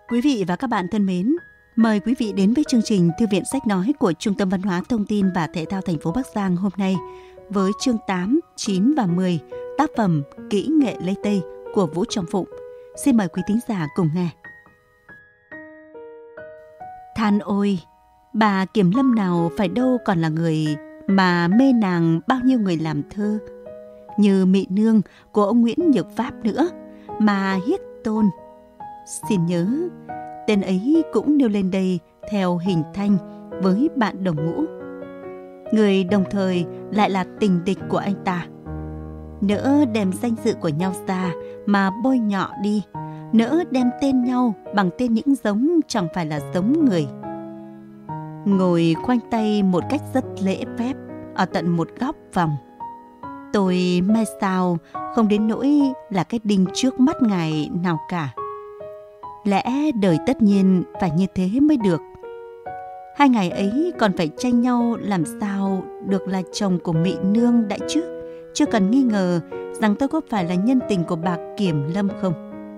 Quý vị và các bạn thân mến, mời quý vị đến với chương trình Thư viện Sách Nói của Trung tâm Văn hóa Thông tin và Thể thao thành phố Bắc Giang hôm nay với chương 8, 9 và 10, tác phẩm Kỹ nghệ Lê Tây của Vũ Trọng Phụng. Xin mời quý thính giả cùng nghe. Than ôi, bà Kiểm Lâm nào phải đâu còn là người mà mê nàng bao nhiêu người làm thơ, như Mị Nương của ông Nguyễn Nhược Pháp nữa, mà Hiếc Tôn. Xin nhớ, tên ấy cũng nêu lên đây theo hình thanh với bạn đồng ngũ. Người đồng thời lại là tình địch của anh ta. Nỡ đem danh dự của nhau ra mà bôi nhọ đi, nỡ đem tên nhau bằng tên những giống chẳng phải là giống người. Ngồi khoanh tay một cách rất lễ phép ở tận một góc phòng. Tôi mai sao không đến nỗi là cái đinh trước mắt ngài nào cả. Lẽ đời tất nhiên phải như thế mới được. Hai ngày ấy còn phải tranh nhau làm sao được là chồng của Mị Nương đã chứ. Chưa cần nghi ngờ rằng tôi có phải là nhân tình của bà Kiểm Lâm không.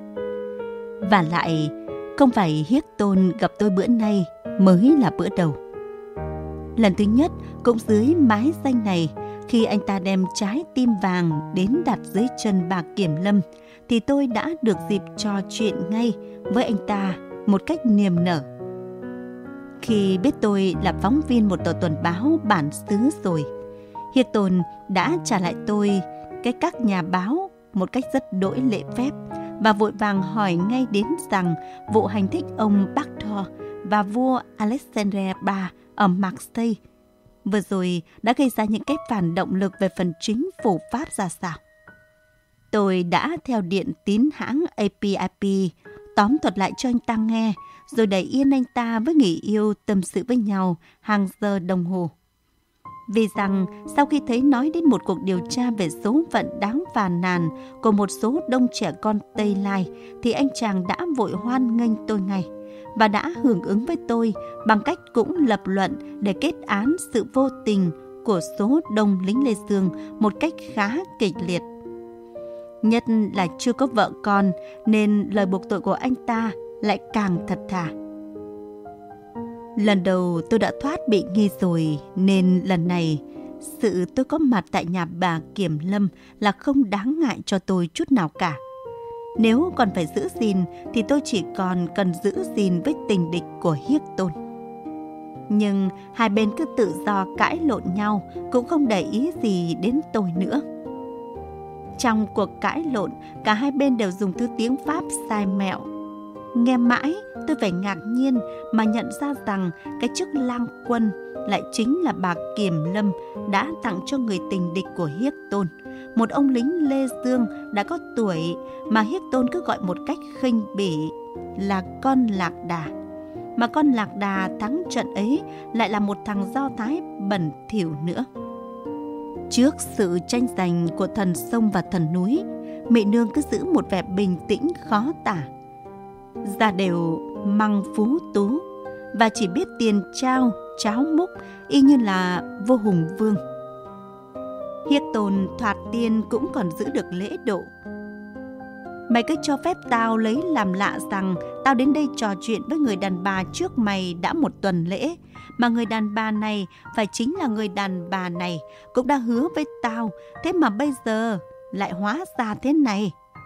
Và lại, không phải Hiếc Tôn gặp tôi bữa nay mới là bữa đầu. Lần thứ nhất cũng dưới mái danh này, khi anh ta đem trái tim vàng đến đặt dưới chân bà Kiểm Lâm, thì tôi đã được dịp trò chuyện ngay với anh ta một cách niềm nở. Khi biết tôi là phóng viên một tờ tuần báo bản xứ rồi, Hiếc Tôn đã trả lại tôi cái các nhà báo một cách rất đỗi lễ phép và vội vàng hỏi ngay đến rằng vụ hành thích ông Bactor và vua Alexander III ở Marseille vừa rồi đã gây ra những cái phản động lực về phần chính phủ Pháp ra sao. Tôi đã theo điện tín hãng APIP tóm thuật lại cho anh ta nghe, rồi đẩy yên anh ta với người yêu tâm sự với nhau hàng giờ đồng hồ. Vì rằng sau khi thấy nói đến một cuộc điều tra về số phận đáng phàn nàn của một số đông trẻ con Tây Lai, thì anh chàng đã vội hoan nghênh tôi ngay và đã hưởng ứng với tôi bằng cách cũng lập luận để kết án sự vô tình của số đông lính Lê Dương một cách khá kịch liệt. Nhất là chưa có vợ con nên lời buộc tội của anh ta lại càng thật thà. Lần đầu tôi đã thoát bị nghi rồi, nên lần này sự tôi có mặt tại nhà bà Kiểm Lâm là không đáng ngại cho tôi chút nào cả. Nếu còn phải giữ gìn thì tôi chỉ còn cần giữ gìn với tình địch của Hiếc Tôn. Nhưng hai bên cứ tự do cãi lộn nhau, cũng không để ý gì đến tôi nữa. Trong cuộc cãi lộn, cả hai bên đều dùng thứ tiếng Pháp sai mẹo. Nghe mãi, tôi phải ngạc nhiên mà nhận ra rằng cái chức lang quân lại chính là bà Kiểm Lâm đã tặng cho người tình địch của Hiếc Tôn, một ông lính Lê Dương đã có tuổi mà Hiếc Tôn cứ gọi một cách khinh bỉ là con Lạc Đà. Mà con Lạc Đà thắng trận ấy lại là một thằng Do Thái bẩn thỉu nữa. Trước sự tranh giành của thần sông và thần núi, Mị Nương cứ giữ một vẻ bình tĩnh khó tả. Da đều măng phú tú và chỉ biết tiền trao, cháo múc, y như là vua Hùng Vương. Hiếc Tôn thoạt tiên cũng còn giữ được lễ độ. Mày cứ cho phép tao lấy làm lạ rằng tao đến đây trò chuyện với người đàn bà trước mày đã một tuần lễ, mà người đàn bà này phải chính là người đàn bà này cũng đã hứa với tao, thế mà bây giờ lại hóa ra thế này.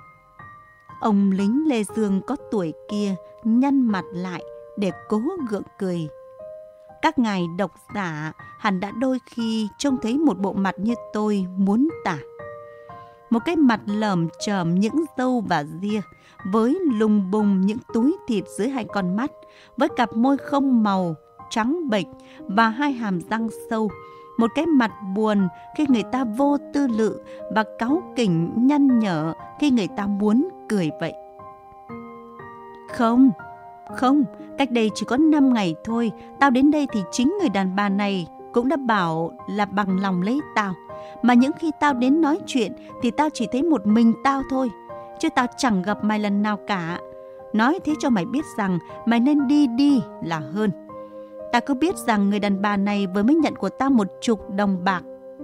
Ông lính Lê Dương có tuổi kia nhăn mặt lại để cố gượng cười. Các ngài độc giả hẳn đã đôi khi trông thấy một bộ mặt như tôi muốn tả. Một cái mặt lởm chởm những râu và ria, với lùng bùng những túi thịt dưới hai con mắt, với cặp môi không màu, trắng bệch và hai hàm răng sâu. Một cái mặt buồn khi người ta vô tư lự và cáu kỉnh nhăn nhở khi người ta muốn cười vậy. Không, cách đây chỉ có 5 ngày thôi, tao đến đây thì chính người đàn bà này cũng đã bảo là bằng lòng lấy tao. Mà những khi tao đến nói chuyện thì tao chỉ thấy một mình tao thôi, chứ tao chẳng gặp mày lần nào cả. Nói thế cho mày biết rằng mày nên đi là hơn. Tao cứ biết rằng người đàn bà này vừa mới nhận của tao 10 đồng bạc.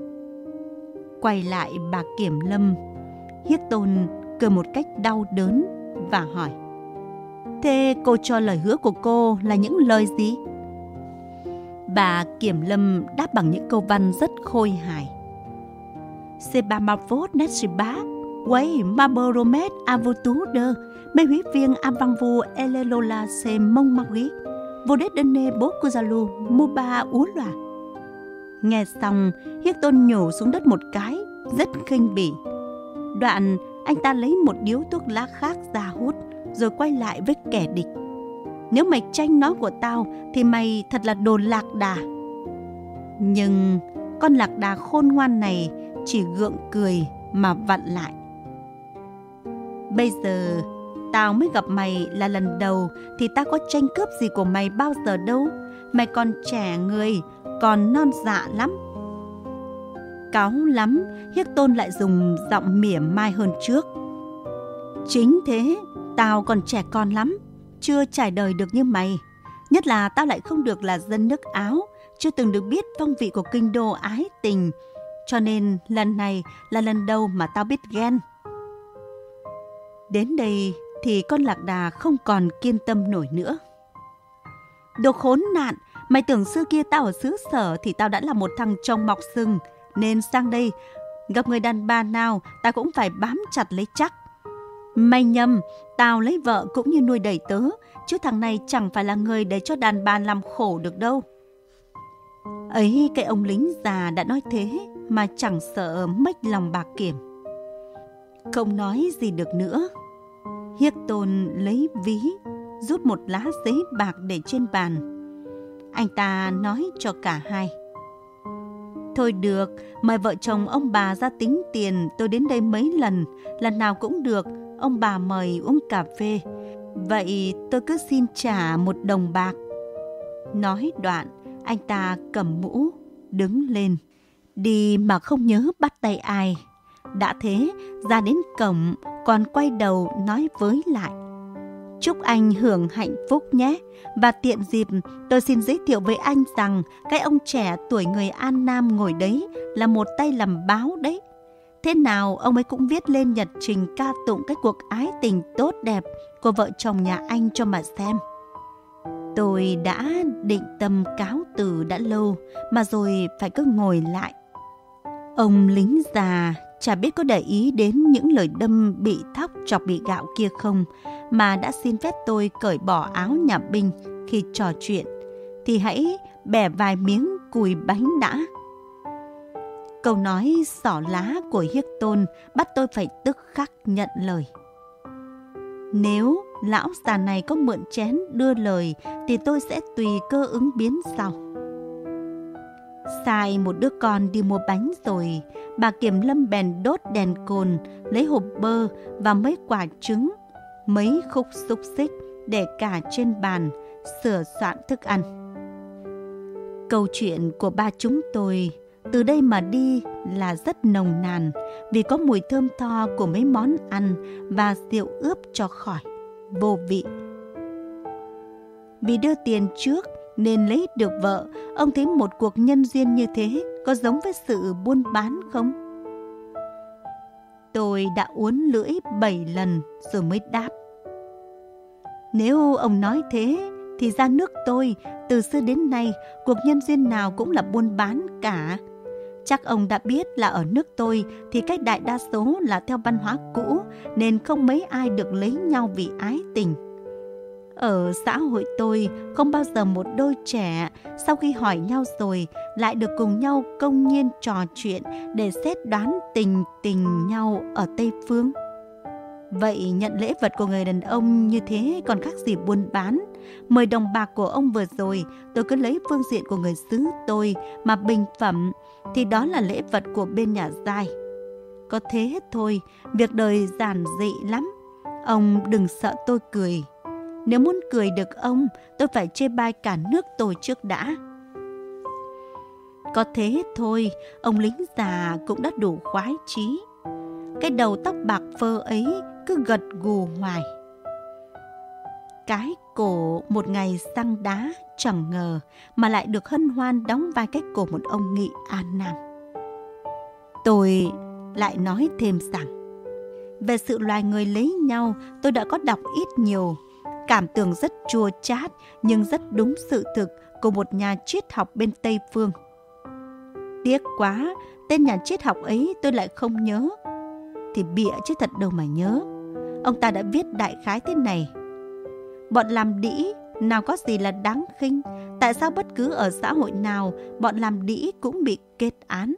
Quay lại bà Kiểm Lâm, Hiếc Tôn cười một cách đau đớn và hỏi: Thế cô cho lời hứa của cô là những lời gì? Bà Kiểm Lâm đáp bằng những câu văn rất khôi hài. C'est pas ma faute, n'est-ce pas? Oui, ma promesse à vous tous deux. Mes huit viên avant vous et le Lola c'est mon mari. Vous êtes donné beaucoup jaloux, Muba Ula. Nghe xong, Hilton nhổ xuống đất một cái, rất khinh bỉ. Đoạn, anh ta lấy một điếu thuốc lá khác ra hút, rồi quay lại với kẻ địch. Nếu mày tranh nói của tao, thì mày thật là đồ lạc đà. Nhưng con lạc đà khôn ngoan này chỉ gượng cười mà vặn lại. Bây giờ, tao mới gặp mày là lần đầu, thì tao có tranh cướp gì của mày bao giờ đâu. Mày còn trẻ người, còn non dạ lắm. Cáu lắm, Hilton lại dùng giọng mỉa mai hơn trước. Chính thế, tao còn trẻ con lắm, chưa trải đời được như mày. Nhất là tao lại không được là dân nước Áo, chưa từng được biết phong vị của kinh đô ái tình. Cho nên lần này là lần đầu mà tao biết ghen. Đến đây thì con lạc đà không còn kiên tâm nổi nữa. Đồ khốn nạn, mày tưởng xưa kia tao ở xứ Sở thì tao đã là một thằng trông mọc sừng, nên sang đây gặp người đàn bà nào tao cũng phải bám chặt lấy chắc. Mày nhầm, tao lấy vợ cũng như nuôi đầy tớ, chứ thằng này chẳng phải là người để cho đàn bà làm khổ được đâu. Ấy, cái ông lính già đã nói thế mà chẳng sợ mếch lòng bà Kiểm. Không nói gì được nữa. Hilton lấy ví, rút một lá giấy bạc để trên bàn. Anh ta nói cho cả hai. Thôi được, mời vợ chồng ông bà ra tính tiền, tôi đến đây mấy lần, lần nào cũng được, ông bà mời uống cà phê. Vậy tôi cứ xin trả 1 đồng bạc. Nói đoạn, anh ta cầm mũ, đứng lên, đi mà không nhớ bắt tay ai. Đã thế, ra đến cổng, còn quay đầu nói với lại. Chúc anh hưởng hạnh phúc nhé. Và tiện dịp, tôi xin giới thiệu với anh rằng cái ông trẻ tuổi người An Nam ngồi đấy là một tay làm báo đấy. Thế nào ông ấy cũng viết lên nhật trình ca tụng cái cuộc ái tình tốt đẹp của vợ chồng nhà anh cho mà xem. Tôi đã định tâm cáo từ đã lâu, mà rồi phải cứ ngồi lại. Ông lính già chả biết có để ý đến những lời đâm bị thóc chọc bị gạo kia không, mà đã xin phép tôi cởi bỏ áo nhà binh. Khi trò chuyện thì hãy bẻ vài miếng cùi bánh đã. Câu nói xỏ lá của Hilton bắt tôi phải tức khắc nhận lời. Nếu lão già này có mượn chén đưa lời thì tôi sẽ tùy cơ ứng biến sau. Sai một đứa con đi mua bánh rồi, bà Kiểm Lâm bèn đốt đèn cồn, lấy hộp bơ và mấy quả trứng, mấy khúc xúc xích để cả trên bàn, sửa soạn thức ăn. Câu chuyện của ba chúng tôi từ đây mà đi là rất nồng nàn, vì có mùi thơm tho của mấy món ăn và rượu ướp cho khỏi vô vị. Vì đưa tiền trước nên lấy được vợ, ông thấy một cuộc nhân duyên như thế có giống với sự buôn bán không? Tôi đã uốn lưỡi 7 lần rồi mới đáp. Nếu ông nói thế thì ra nước tôi từ xưa đến nay cuộc nhân duyên nào cũng là buôn bán cả. Chắc ông đã biết là ở nước tôi thì cách đại đa số là theo văn hóa cũ, nên không mấy ai được lấy nhau vì ái tình. Ở xã hội tôi không bao giờ một đôi trẻ sau khi hỏi nhau rồi lại được cùng nhau công nhiên trò chuyện để xét đoán tình nhau ở Tây Phương. Vậy nhận lễ vật của người đàn ông như thế còn khác gì buôn bán. 10 đồng bạc của ông vừa rồi tôi cứ lấy phương diện của người xứ tôi mà bình phẩm thì đó là lễ vật của bên nhà giai. Có thế hết thôi, việc đời giản dị lắm. Ông đừng sợ tôi cười. Nếu muốn cười được ông, tôi phải chê bai cả nước tôi trước đã. Có thế hết thôi, ông lính già cũng đã đủ khoái chí. Cái đầu tóc bạc phơ ấy cứ gật gù hoài. Cái cổ một ngày săn đá chẳng ngờ mà lại được hân hoan đóng vai cái cổ một ông nghị An Nam. Tôi lại nói thêm rằng về sự loài người lấy nhau tôi đã có đọc ít nhiều. cảm tưởng rất chua chát nhưng rất đúng sự thực của một nhà triết học bên Tây Phương. Tiếc quá, tên nhà triết học ấy tôi lại không nhớ. Thì bịa chứ thật đâu mà nhớ. Ông ta đã viết đại khái thế này: bọn làm đĩ nào có gì là đáng khinh. Tại sao bất cứ ở xã hội nào bọn làm đĩ cũng bị kết án?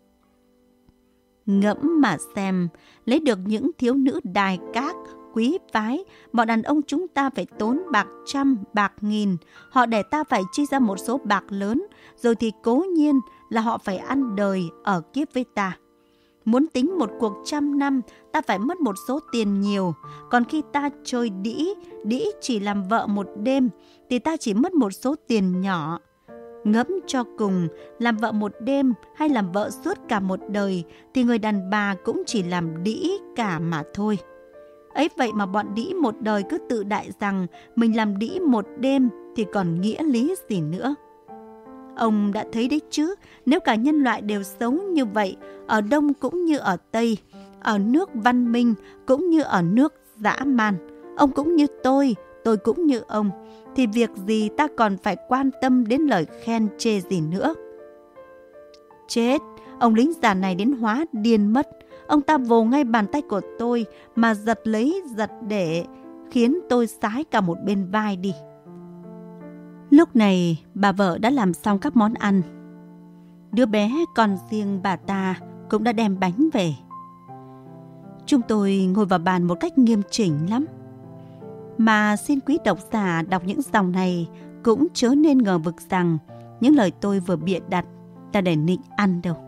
Ngẫm mà xem, lấy được những thiếu nữ đài các, quý phái, bọn đàn ông chúng ta phải tốn bạc trăm, bạc nghìn. Họ để ta phải chi ra một số bạc lớn, rồi thì cố nhiên là họ phải ăn đời ở kiếp với ta. Muốn tính một cuộc 100 năm, ta phải mất một số tiền nhiều. Còn khi ta chơi đĩ chỉ làm vợ một đêm, thì ta chỉ mất một số tiền nhỏ. Ngẫm cho cùng, làm vợ một đêm hay làm vợ suốt cả một đời, thì người đàn bà cũng chỉ làm đĩ cả mà thôi. Ấy vậy mà bọn đĩ một đời cứ tự đại rằng mình làm đĩ một đêm thì còn nghĩa lý gì nữa. Ông đã thấy đấy chứ, nếu cả nhân loại đều sống như vậy, ở Đông cũng như ở Tây, ở nước văn minh cũng như ở nước dã man, ông cũng như tôi cũng như ông, thì việc gì ta còn phải quan tâm đến lời khen chê gì nữa. Chết, ông lính già này đến hóa điên mất. Ông ta vồ ngay bàn tay của tôi mà giật lấy giật để, khiến tôi sái cả một bên vai đi. Lúc này bà vợ đã làm xong các món ăn. Đứa bé con riêng bà ta cũng đã đem bánh về. Chúng tôi ngồi vào bàn một cách nghiêm chỉnh lắm. Mà xin quý độc giả đọc những dòng này cũng chớ nên ngờ vực rằng những lời tôi vừa bịa đặt là để nịnh ăn đâu.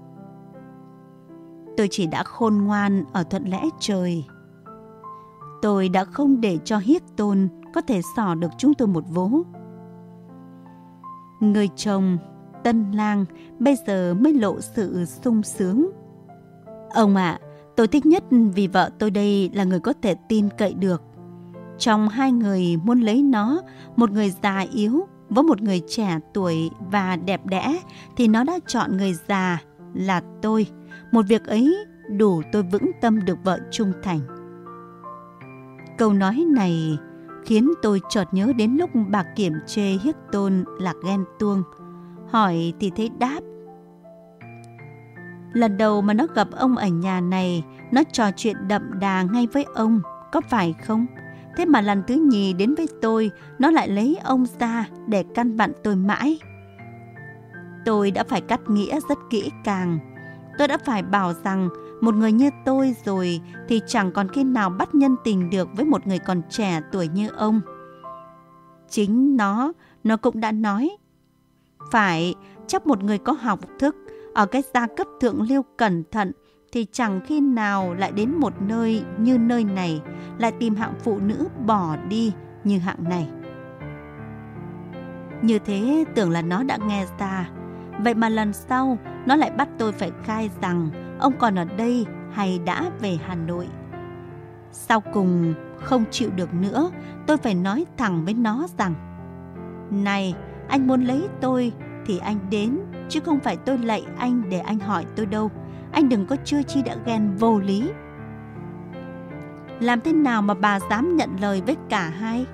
Tôi chỉ đã khôn ngoan ở thuận lẽ trời. Tôi đã không để cho hiết tôn có thể xỏ được chúng tôi một vố. Người chồng, tân lang bây giờ mới lộ sự sung sướng. Ông ạ, tôi thích nhất vì vợ tôi đây là người có thể tin cậy được. Trong hai người muốn lấy nó, một người già yếu với một người trẻ tuổi và đẹp đẽ, thì nó đã chọn người già là tôi. Một việc ấy đủ tôi vững tâm được vợ trung thành. Câu nói này khiến tôi chợt nhớ đến lúc bà kiểm chê hiếc tôn là ghen tuông. Hỏi thì thấy đáp. Lần đầu mà nó gặp ông ở nhà này, nó trò chuyện đậm đà ngay với ông, có phải không? Thế mà lần thứ nhì đến với tôi, nó lại lấy ông ra để căn vặn tôi mãi. Tôi đã phải cắt nghĩa rất kỹ càng. Tôi đã phải bảo rằng một người như tôi rồi thì chẳng còn khi nào bắt nhân tình được với một người còn trẻ tuổi như ông. Chính nó cũng đã nói. Phải, chắc một người có học thức, ở cái gia cấp thượng lưu cẩn thận, thì chẳng khi nào lại đến một nơi như nơi này, lại tìm hạng phụ nữ bỏ đi như hạng này. Như thế tưởng là nó đã nghe ra. Vậy mà lần sau nó lại bắt tôi phải khai rằng ông còn ở đây hay đã về Hà Nội. Sau cùng không chịu được nữa, tôi phải nói thẳng với nó rằng: này, anh muốn lấy tôi thì anh đến, chứ không phải tôi lạy anh để anh hỏi tôi đâu. Anh đừng có chưa chi đã ghen vô lý. Làm thế nào mà bà dám nhận lời với cả hai?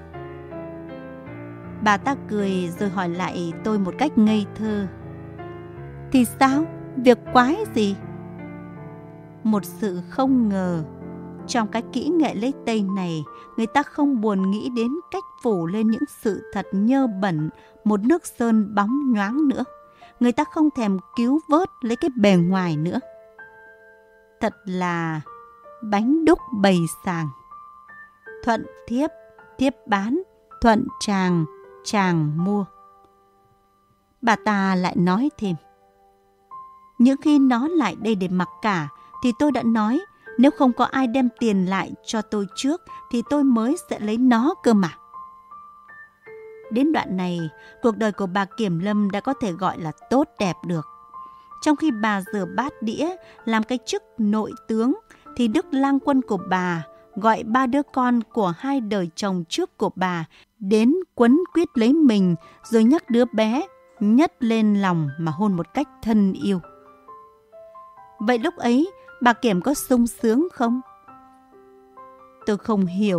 Bà ta cười rồi hỏi lại tôi một cách ngây thơ. Thì sao? Việc quái gì? Một sự không ngờ. Trong cái kỹ nghệ lấy Tây này, người ta không buồn nghĩ đến cách phủ lên những sự thật nhơ bẩn một nước sơn bóng nhoáng nữa. Người ta không thèm cứu vớt lấy cái bề ngoài nữa. Thật là bánh đúc bầy sàng. Thuận thiếp, thiếp bán, thuận chàng, chàng mua. Bà ta lại nói thêm. Những khi nó lại đây để mặc cả, thì tôi đã nói, nếu không có ai đem tiền lại cho tôi trước, thì tôi mới sẽ lấy nó cơ mà. Đến đoạn này, cuộc đời của bà Kiểm Lâm đã có thể gọi là tốt đẹp được. Trong khi bà rửa bát đĩa, làm cái chức nội tướng, thì Đức lang quân của bà gọi 3 đứa con của 2 đời chồng trước của bà đến quấn quýt lấy mình, rồi nhắc đứa bé nhấc lên lòng mà hôn một cách thân yêu. Vậy lúc ấy, bà Kiểm có sung sướng không? Tôi không hiểu được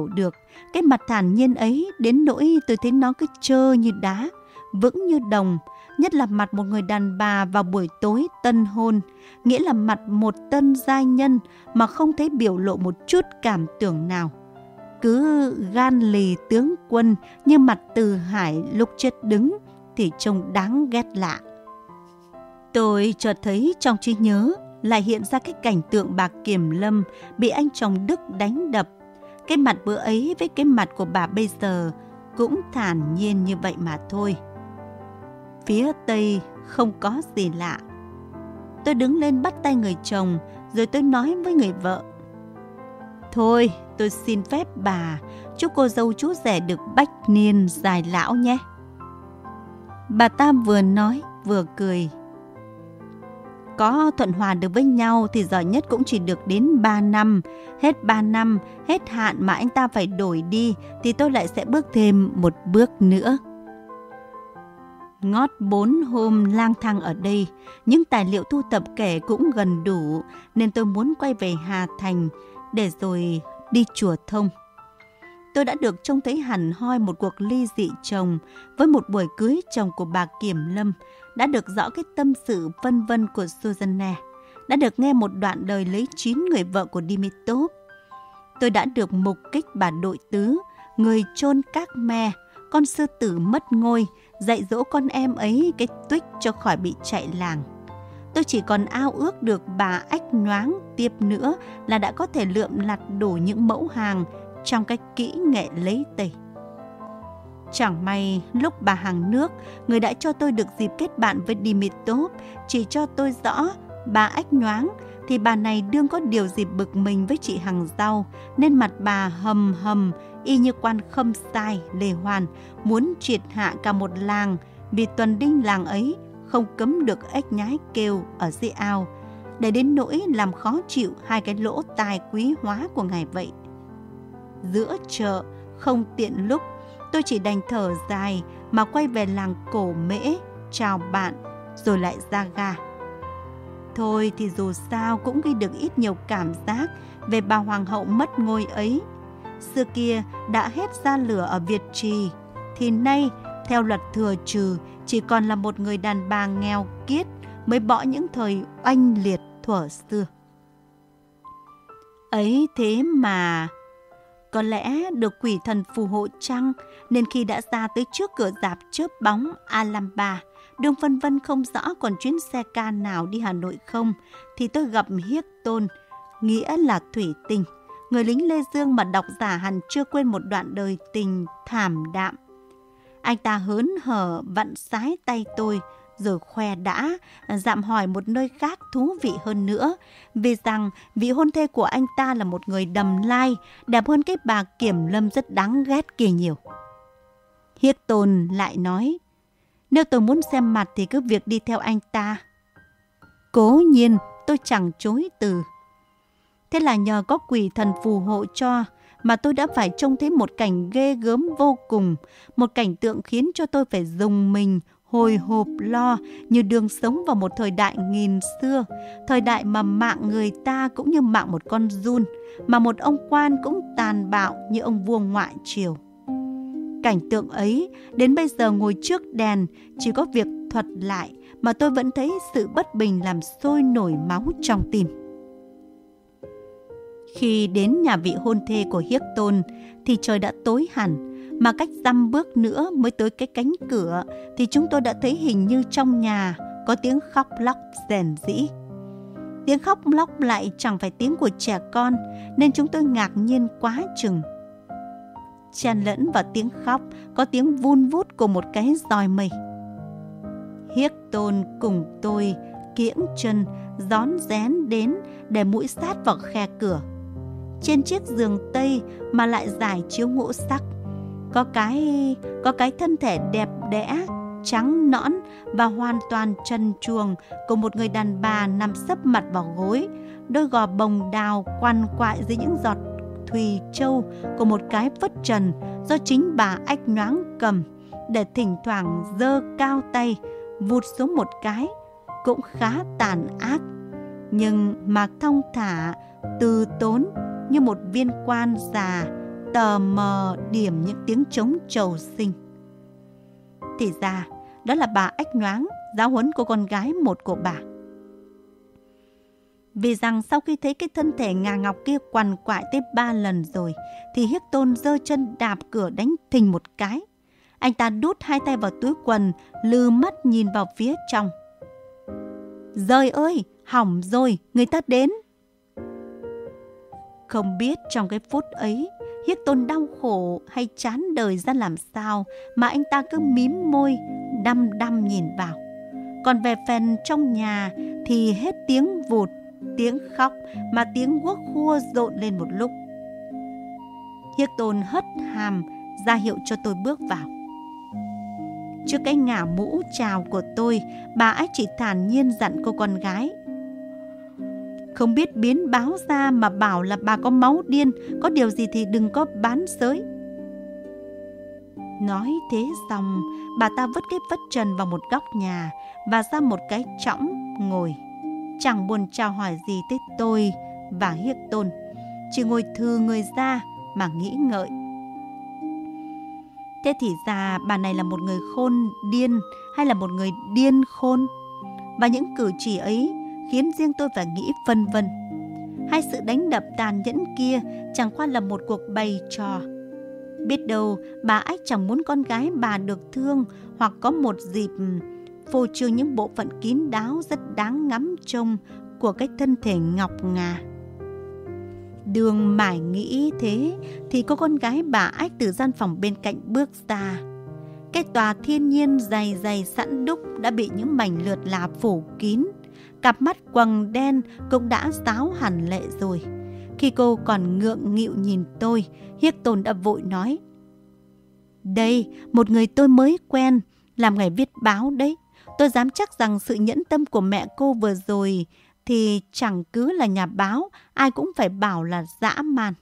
Cái mặt thản nhiên ấy đến nỗi tôi thấy nó cứ trơ như đá, vững như đồng. Nhất là mặt một người đàn bà vào buổi tối tân hôn, nghĩa là mặt một tân giai nhân mà không thấy biểu lộ một chút cảm tưởng nào. Cứ gan lì tướng quân như mặt Từ Hải lúc chết đứng thì trông đáng ghét lạ. Tôi chợt thấy trong trí nhớ lại hiện ra cái cảnh tượng bà Kiểm Lâm bị anh chồng Đức đánh đập. Cái mặt bữa ấy với cái mặt của bà bây giờ cũng thản nhiên như vậy mà thôi. Phía Tây không có gì lạ. Tôi đứng lên bắt tay người chồng, rồi tôi nói với người vợ: Thôi, tôi xin phép bà, chúc cô dâu chú rể được bách niên dài lão nhé. Bà ta vừa nói vừa cười. Có thuận hòa được với nhau thì giỏi nhất cũng chỉ được đến 3 năm. Hết 3 năm, hết hạn mà anh ta phải đổi đi thì tôi lại sẽ bước thêm một bước nữa. Ngót 4 hôm lang thang ở đây, những tài liệu thu thập kể cũng gần đủ, nên tôi muốn quay về Hà Thành để rồi đi Chùa Thông. Tôi đã được trông thấy hẳn hoi một cuộc ly dị chồng với một buổi cưới chồng của bà Kiểm Lâm, đã được rõ cái tâm sự vân vân của Susanna, đã được nghe một đoạn đời lấy 9 người vợ của Dimitrov. Tôi đã được mục kích bà đội tứ, người chôn các me, con sư tử mất ngôi, dạy dỗ con em ấy cái tuých cho khỏi bị chạy làng. Tôi chỉ còn ao ước được bà ách nhoáng tiếp nữa là đã có thể lượm lặt đủ những mẫu hàng trong cái kỹ nghệ lấy tây. Chẳng may lúc bà hàng nước, người đã cho tôi được dịp kết bạn với Dimitrov, chỉ cho tôi rõ bà ách nhoáng, thì bà này đương có điều gì bực mình với chị hàng rau, nên mặt bà hầm hầm y như quan Khâm Sai Lê Hoàn muốn triệt hạ cả một làng, vì tuần đinh làng ấy không cấm được ếch nhái kêu ở dưới ao, để đến nỗi làm khó chịu hai cái lỗ tai quý hóa của ngài vậy. Giữa chợ không tiện lúc, tôi chỉ đành thở dài mà quay về làng Cổ Mễ chào bạn rồi lại ra ga. Thôi thì dù sao cũng ghi được ít nhiều cảm giác về bà hoàng hậu mất ngôi ấy. Xưa kia đã hết ra lửa ở Việt Trì, thì nay theo luật thừa trừ chỉ còn là một người đàn bà nghèo kiết mới bỏ những thời oanh liệt thuở xưa. Ấy thế mà có lẽ được quỷ thần phù hộ chăng, nên khi đã ra tới trước cửa rạp chớp bóng Alhambra, đương phân vân không rõ còn chuyến xe ca nào đi Hà Nội không, thì tôi gặp Hiếc Tôn, nghĩa là Thủy Tinh, người lính Lê Dương mà độc giả hẳn chưa quên một đoạn đời tình thảm đạm. Anh ta hớn hở vặn sái tay tôi, rồi khoe đã, dạm hỏi một nơi khác thú vị hơn nữa, vì rằng vị hôn thê của anh ta là một người đầm lai, đẹp hơn cái bà Kiểm Lâm rất đáng ghét kia nhiều. Hiếc Tôn lại nói, nếu tôi muốn xem mặt thì cứ việc đi theo anh ta. Cố nhiên tôi chẳng chối từ. Thế là nhờ có quỷ thần phù hộ cho mà tôi đã phải trông thấy một cảnh ghê gớm vô cùng, một cảnh tượng khiến cho tôi phải rùng mình, hồi hộp lo như đương sống vào một thời đại nghìn xưa, thời đại mà mạng người ta cũng như mạng một con giun, mà một ông quan cũng tàn bạo như ông vua ngoại triều. Cảnh tượng ấy, đến bây giờ ngồi trước đèn, chỉ có việc thuật lại mà tôi vẫn thấy sự bất bình làm sôi nổi máu trong tim. Khi đến nhà vị hôn thê của Hiếc Tôn thì trời đã tối hẳn, mà cách dăm bước nữa mới tới cái cánh cửa thì chúng tôi đã thấy hình như trong nhà có tiếng khóc lóc rền rĩ. Tiếng khóc lóc lại chẳng phải tiếng của trẻ con, nên chúng tôi ngạc nhiên quá chừng. Chen lẫn vào tiếng khóc có tiếng vun vút của một cái roi mây. Hiếc Tôn cùng tôi kiễng chân rón rén đến để mũi sát vào khe cửa. Trên chiếc giường tây mà lại rải chiếu ngũ sắc, có cái thân thể đẹp đẽ, trắng nõn và hoàn toàn trần truồng của một người đàn bà nằm sấp mặt vào gối, đôi gò bồng đào quằn quại dưới những giọt thùy châu của một cái phất trần do chính bà ách nhoáng cầm, để thỉnh thoảng giơ cao tay vụt xuống một cái, cũng khá tàn ác, nhưng mà thong thả, từ tốn như một viên quan già tờ mờ điểm những tiếng trống trầu sinh. Thì ra, đó là bà Ách Nhoáng giáo huấn cô con gái một của bà. Vì rằng sau khi thấy cái thân thể ngà ngọc kia quằn quại tới 3 lần rồi, thì Hiếc Tôn giơ chân đạp cửa đánh thình một cái. Anh ta đút 2 tay vào túi quần, lừ mắt nhìn vào phía trong. Giời ơi, hỏng rồi, người ta đến. Không biết trong cái phút ấy, Hiếc Tôn đau khổ hay chán đời ra làm sao mà anh ta cứ mím môi, đăm đăm nhìn vào. Còn về phần trong nhà thì hết tiếng vụt, tiếng khóc mà tiếng guốc khua rộn lên một lúc. Hiếc Tôn hất hàm ra hiệu cho tôi bước vào. Trước cái ngả mũ chào của tôi, bà Ách chỉ thản nhiên dặn cô con gái. Không biết biến báo ra mà bảo là bà có máu điên, có điều gì thì đừng có bán xới. Nói thế xong, bà ta vứt cái vất trần vào một góc nhà và ra một cái chõng ngồi. Chẳng buồn chào hỏi gì tới tôi và Hiếc Tôn, chỉ ngồi thừ người ra mà nghĩ ngợi. Thế thì ra bà này là một người khôn điên hay là một người điên khôn? Và những cử chỉ ấy khiến riêng tôi phải nghĩ phân vân. Hay sự đánh đập tàn nhẫn kia chẳng qua là một cuộc bày trò? Biết đâu bà Ách chẳng muốn con gái bà được thương, hoặc có một dịp phô trương những bộ phận kín đáo rất đáng ngắm trông của cái thân thể ngọc ngà. Đường mải nghĩ thế thì cô con gái bà Ách từ gian phòng bên cạnh bước ra. Cái tòa thiên nhiên dày dày sẵn đúc đã bị những mảnh lượt là phủ kín. Cặp mắt quầng đen cũng đã ráo hẳn lệ rồi. Khi cô còn ngượng nghịu nhìn tôi, Hiếc Tôn đã vội nói: Đây, một người tôi mới quen, làm nghề viết báo đấy. Tôi dám chắc rằng sự nhẫn tâm của mẹ cô vừa rồi thì chẳng cứ là nhà báo, ai cũng phải bảo là dã man.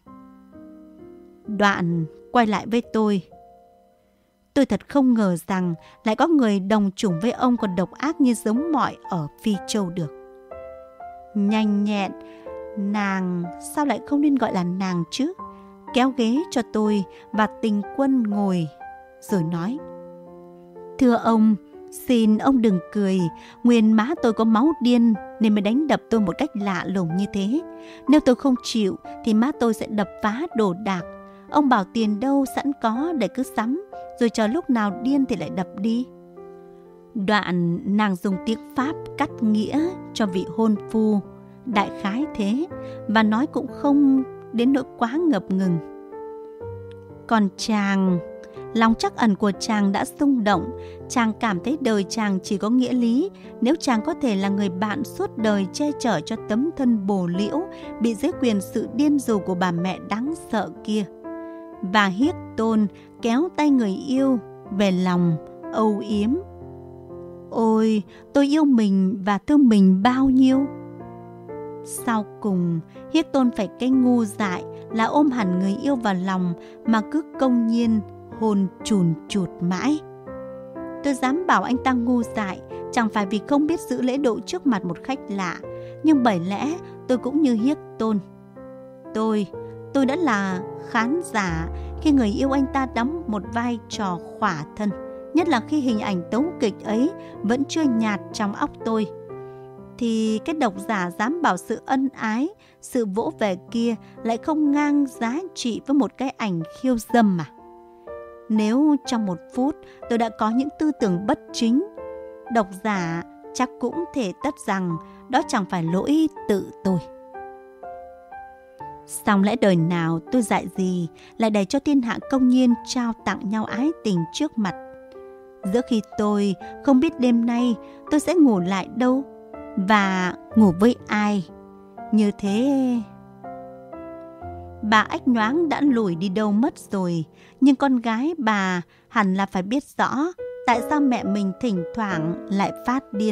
Đoạn quay lại với tôi. Tôi thật không ngờ rằng lại có người đồng chủng với ông còn độc ác như giống mọi ở Phi Châu được. Nhanh nhẹn, nàng, sao lại không nên gọi là nàng chứ? Kéo ghế cho tôi và Tình Quân ngồi, rồi nói: Thưa ông, xin ông đừng cười, nguyên má tôi có máu điên nên mới đánh đập tôi một cách lạ lùng như thế. Nếu tôi không chịu thì má tôi sẽ đập phá đồ đạc. Ông bảo tiền đâu sẵn có để cứ sắm, rồi chờ lúc nào điên thì lại đập đi. Đoạn nàng dùng tiếng Pháp cắt nghĩa cho vị hôn phu, đại khái thế, và nói cũng không đến nỗi quá ngập ngừng. Còn chàng, lòng trắc ẩn của chàng đã xung động. Chàng cảm thấy đời chàng chỉ có nghĩa lý nếu chàng có thể là người bạn suốt đời che chở cho tấm thân bồ liễu bị dưới quyền sự điên rồ của bà mẹ đáng sợ kia. Và Hiếc Tôn kéo tay người yêu về lòng âu yếm. Ôi, tôi yêu mình và thương mình bao nhiêu. Sau cùng, Hiếc Tôn phải cái ngu dại là ôm hẳn người yêu vào lòng mà cứ công nhiên hôn chùn chụt mãi. Tôi dám bảo anh ta ngu dại chẳng phải vì không biết giữ lễ độ trước mặt một khách lạ, nhưng bởi lẽ tôi cũng như Hiếc Tôn. Tôi đã là khán giả khi người yêu anh ta đóng một vai trò khỏa thân, nhất là khi hình ảnh tấu kịch ấy vẫn chưa nhạt trong óc tôi. Thì cái độc giả dám bảo sự ân ái, sự vỗ về kia lại không ngang giá trị với một cái ảnh khiêu dâm mà. Nếu trong một phút tôi đã có những tư tưởng bất chính, độc giả chắc cũng thể tất rằng đó chẳng phải lỗi tự tôi. Song lẽ đời nào tôi dại gì lại để cho thiên hạ công nhiên trao tặng nhau ái tình trước mặt. Giữa khi tôi không biết đêm nay tôi sẽ ngủ lại đâu và ngủ với ai. Như thế, bà Ách Nhoáng đã lủi đi đâu mất rồi, nhưng con gái bà hẳn là phải biết rõ tại sao mẹ mình thỉnh thoảng lại phát điên.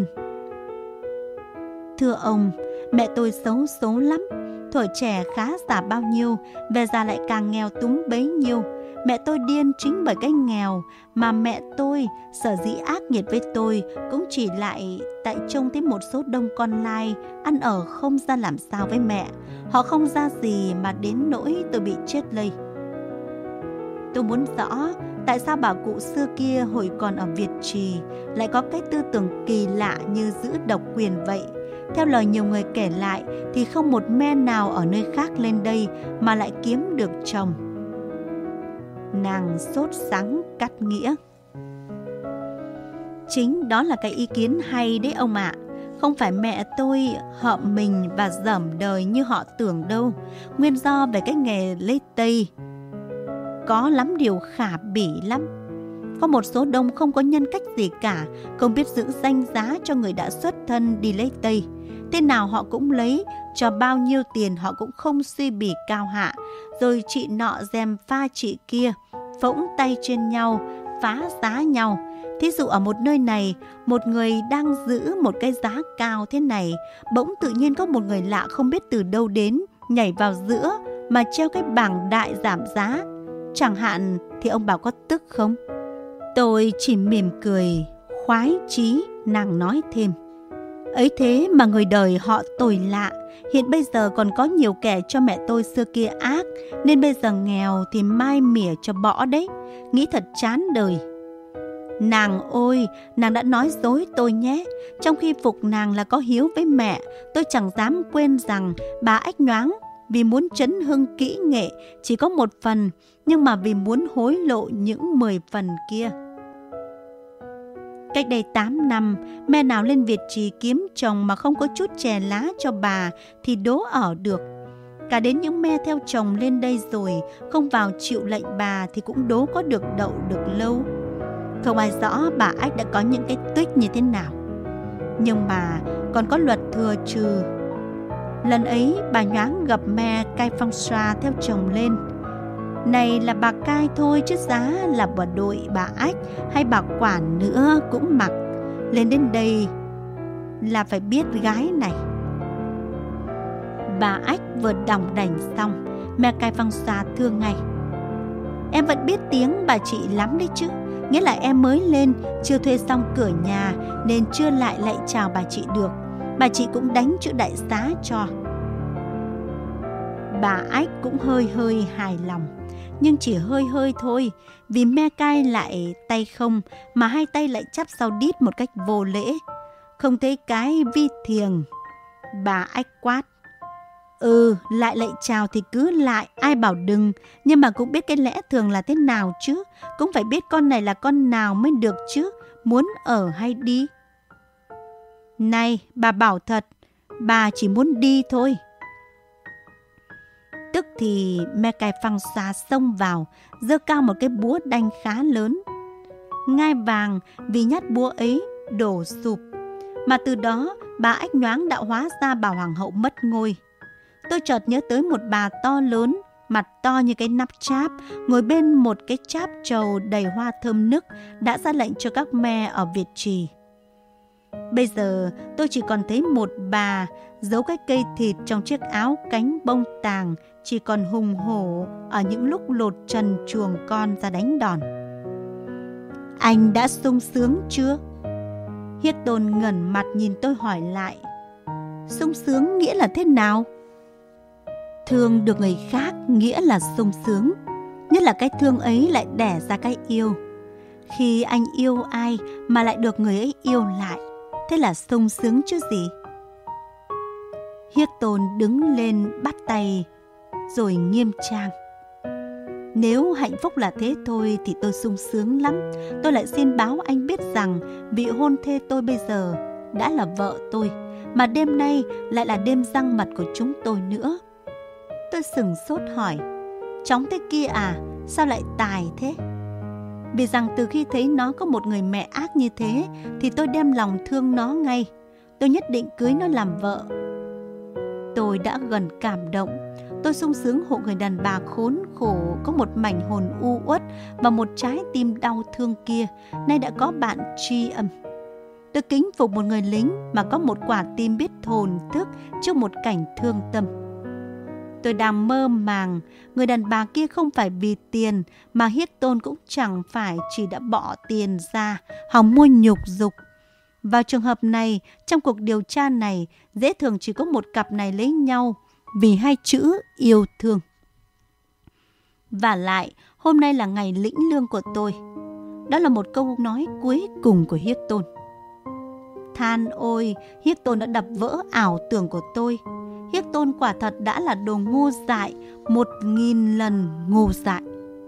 Thưa ông, mẹ tôi xấu số lắm. Thuở trẻ khá giả bao nhiêu, về già lại càng nghèo túng bấy nhiêu. Mẹ tôi điên chính bởi cái nghèo, mà mẹ tôi sở dĩ ác nghiệt với tôi cũng chỉ lại tại trông thấy một số đông con lai ăn ở không ra làm sao với mẹ. Họ không ra gì mà đến nỗi tôi bị chết lây. Tôi muốn rõ tại sao bà cụ xưa kia hồi còn ở Việt Trì lại có cái tư tưởng kỳ lạ như giữ độc quyền vậy. Theo lời nhiều người kể lại thì không một me nào ở nơi khác lên đây mà lại kiếm được chồng. Nàng sốt sắng cắt nghĩa. Chính đó là cái ý kiến hay đấy ông ạ. Không phải mẹ tôi hợm mình và dởm đời như họ tưởng đâu. Nguyên do về cái nghề lấy Tây có lắm điều khả bỉ lắm. Có một số đông không có nhân cách gì cả, không biết giữ danh giá cho người đã xuất thân đi lấy Tây. Thế nào họ cũng lấy, cho bao nhiêu tiền họ cũng không suy bỉ cao hạ. Rồi chị nọ gièm pha chị kia, phỗng tay trên nhau, phá giá nhau. Thí dụ ở một nơi này, một người đang giữ một cái giá cao thế này, bỗng tự nhiên có một người lạ không biết từ đâu đến, nhảy vào giữa mà treo cái bảng đại giảm giá. Chẳng hạn thì ông bảo có tức không? Tôi chỉ mỉm cười, khoái chí. Nàng nói thêm. Ấy thế mà người đời họ tồi lạ. Hiện bây giờ còn có nhiều kẻ cho mẹ tôi xưa kia ác, nên bây giờ nghèo thì mai mỉa cho bỏ đấy. Nghĩ thật chán đời. Nàng ôi, nàng đã nói dối tôi nhé. Trong khi phục nàng là có hiếu với mẹ, tôi chẳng dám quên rằng bà Ách Nhoáng vì muốn trấn hưng kỹ nghệ chỉ có 1 phần, nhưng mà vì muốn hối lộ những 10 phần kia. Cách đây 8 năm, mẹ nào lên Việt Trì kiếm chồng mà không có chút chè lá cho bà thì đố ở được. Cả đến những me theo chồng lên đây rồi, không vào chịu lệnh bà thì cũng đố có được đậu được lâu. Không ai rõ bà Ách đã có những cái tuých như thế nào. Nhưng mà còn có luật thừa trừ. Lần ấy bà Nhoáng gặp me cai phong xoa theo chồng lên. Này là bà cai thôi chứ giá là bà đội bà Ách hay bà quản nữa cũng mặc. Lên đến đây là phải biết gái này. Bà Ách vừa đỏng đảnh xong, me cai phong xoa thưa ngay. Em vẫn biết tiếng bà chị lắm đấy chứ. Nghĩa là em mới lên, chưa thuê xong cửa nhà nên chưa lại lạy chào bà chị được. Bà chị cũng đánh chữ đại xá cho. Bà Ách cũng hơi hơi hài lòng, nhưng chỉ hơi hơi thôi, vì me cai lại tay không mà 2 tay lại chắp sau đít một cách vô lễ. Không thấy cái vi thiềng. Bà Ách quát. Lại lạy chào thì cứ lại, ai bảo đừng, nhưng mà cũng biết cái lẽ thường là thế nào chứ. Cũng phải biết con này là con nào mới được chứ, muốn ở hay đi. Này, bà bảo thật, bà chỉ muốn đi thôi. Tức thì me cai phăng xoa xông vào, giơ cao một cái búa đanh khá lớn. Ngai vàng vì nhát búa ấy đổ sụp, mà từ đó bà Ách Nhoáng đã hóa ra bà hoàng hậu mất ngôi. Tôi chợt nhớ tới một bà to lớn, mặt to như cái nắp cháp, ngồi bên một cái cháp trầu đầy hoa thơm nức, đã ra lệnh cho các me ở Việt Trì. Bây giờ tôi chỉ còn thấy một bà giấu cái cây thịt trong chiếc áo cánh bông tàng, chỉ còn hùng hổ ở những lúc lột trần chuồng con ra đánh đòn. Anh đã sung sướng chưa? Hiết Tôn ngẩn mặt nhìn tôi hỏi lại. Sung sướng nghĩa là thế nào? Thương được người khác nghĩa là sung sướng, nhất là cái thương ấy lại đẻ ra cái yêu. Khi anh yêu ai mà lại được người ấy yêu lại, thế là sung sướng chứ gì. Hiết Tôn đứng lên bắt tay rồi nghiêm trang. Nếu hạnh phúc là thế thôi thì tôi sung sướng lắm. Tôi lại xin báo anh biết rằng vị hôn thê tôi bây giờ đã là vợ tôi, mà đêm nay lại là đêm răng mật của chúng tôi nữa. Tôi sửng sốt hỏi, chóng thế kia à, sao lại tài thế? Vì rằng từ khi thấy nó có một người mẹ ác như thế thì tôi đem lòng thương nó ngay. Tôi nhất định cưới nó làm vợ. Tôi đã gần cảm động. Tôi sung sướng hộ người đàn bà khốn khổ có một mảnh hồn u uất và một trái tim đau thương kia nay đã có bạn tri âm. Tôi kính phục một người lính mà có một quả tim biết thổn thức trước một cảnh thương tâm. Tôi đang mơ màng, người đàn bà kia không phải vì tiền, mà Hiết Tôn cũng chẳng phải chỉ đã bỏ tiền ra hòng mua nhục dục. Vào trường hợp này, trong cuộc điều tra này, dễ thường chỉ có một cặp này lấy nhau vì 2 chữ yêu thương. Và lại, hôm nay là ngày lĩnh lương của tôi. Đó là một câu nói cuối cùng của Hiếc-tôn. Than ôi, Hiếc-tôn đã đập vỡ ảo tưởng của tôi. Hiếc-tôn quả thật đã là đồ ngu dại, 1000 lần ngu dại.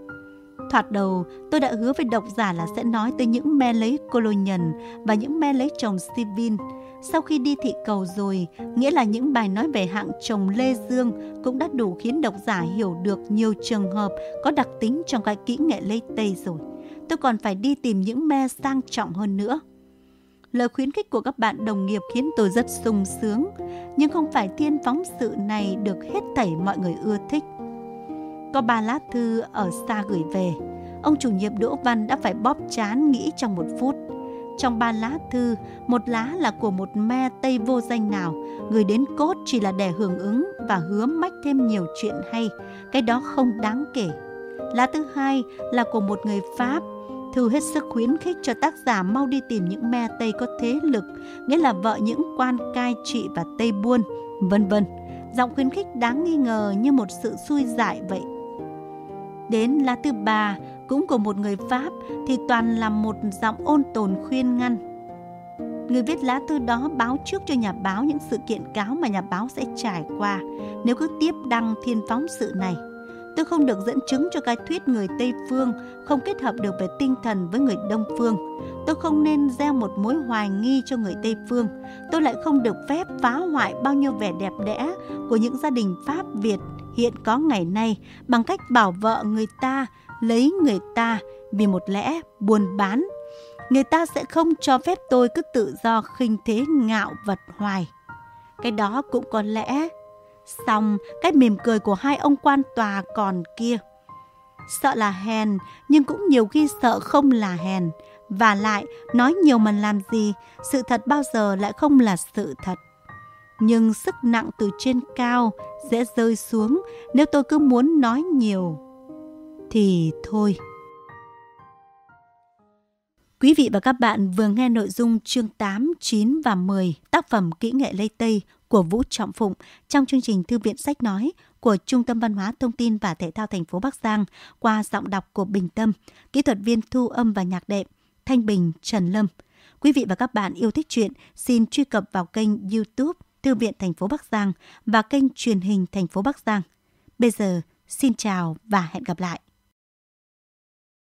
Thoạt đầu, tôi đã hứa với độc giả là sẽ nói tới những me lấy Colognan và những me lấy chồng Sivin. Sau khi đi thị cầu rồi, nghĩa là những bài nói về hạng chồng Lê Dương cũng đã đủ khiến độc giả hiểu được nhiều trường hợp có đặc tính trong cái kỹ nghệ lấy Tây rồi. Tôi còn phải đi tìm những me sang trọng hơn nữa. Lời khuyến khích của các bạn đồng nghiệp khiến tôi rất sung sướng, nhưng không phải thiên phóng sự này được hết thảy mọi người ưa thích. Có 3 lá thư ở xa gửi về, ông chủ nhiệm Đỗ Văn đã phải bóp trán nghĩ trong 1 phút. Trong 3 lá thư, 1 lá là của một me Tây vô danh nào, gửi đến cốt chỉ là để hưởng ứng và hứa mách thêm nhiều chuyện hay, cái đó không đáng kể. Lá thứ 2 là của một người Pháp, thư hết sức khuyến khích cho tác giả mau đi tìm những me Tây có thế lực, nghĩa là vợ những quan cai trị và Tây buôn, vân vân. Giọng khuyến khích đáng nghi ngờ như một sự xui dại vậy. Đến lá thứ 3, cũng của một người Pháp, thì toàn là một giọng ôn tồn khuyên ngăn. Người viết lá thư đó báo trước cho nhà báo những sự kiện cáo mà nhà báo sẽ trải qua nếu cứ tiếp đăng thiên phóng sự này. Tôi không được dẫn chứng cho cái thuyết người Tây Phương không kết hợp được về tinh thần với người Đông Phương. Tôi không nên gieo một mối hoài nghi cho người Tây Phương. Tôi lại không được phép phá hoại bao nhiêu vẻ đẹp đẽ của những gia đình Pháp Việt hiện có ngày nay bằng cách bảo vợ người ta, lấy người ta vì một lẽ buôn bán. Người ta sẽ không cho phép tôi cứ tự do khinh thế ngạo vật hoài. Cái đó cũng có lẽ. Xong, cái mỉm cười của 2 ông quan tòa còn kia. Sợ là hèn, nhưng cũng nhiều khi sợ không là hèn. Và lại, nói nhiều mà làm gì, sự thật bao giờ lại không là sự thật. Nhưng sức nặng từ trên cao sẽ rơi xuống nếu tôi cứ muốn nói nhiều. Thì thôi. Quý vị và các bạn vừa nghe nội dung chương 8, 9 và 10 tác phẩm Kỹ nghệ Lây Tây của Vũ Trọng Phụng trong chương trình Thư viện Sách Nói của Trung tâm Văn hóa Thông tin và Thể thao thành phố Bắc Giang qua giọng đọc của Bình Tâm, kỹ thuật viên thu âm và nhạc đệm Thanh Bình, Trần Lâm. Quý vị và các bạn yêu thích truyện, xin truy cập vào kênh YouTube Thư viện thành phố Bắc Giang và kênh truyền hình thành phố Bắc Giang. Bây giờ, xin chào và hẹn gặp lại.